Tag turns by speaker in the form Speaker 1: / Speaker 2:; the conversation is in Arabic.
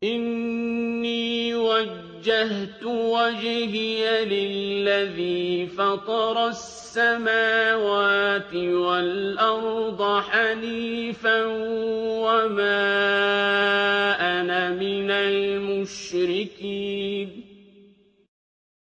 Speaker 1: إِنِّي وَجَّهْتُ وَجْهِيَ لِلَّذِي فَطَرَ السَّمَاوَاتِ وَالْأَرْضَ حَنِيفًا وَمَا أَنَا مِنَ الْمُشْرِكِينَ